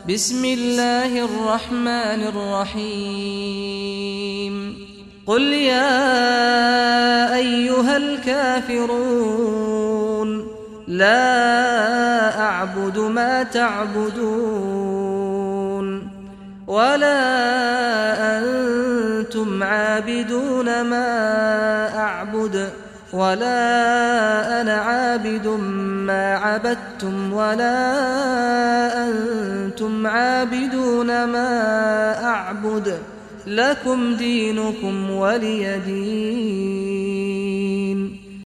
بسم الله الرحمن الرحيم قل يا أيها الكافرون لا أعبد ما تعبدون ولا أنتم عابدون ما أعبد ولا أنا عابد ما عبدتم ولا أنتم عابدون ما أعبد لكم دينكم ولي دين.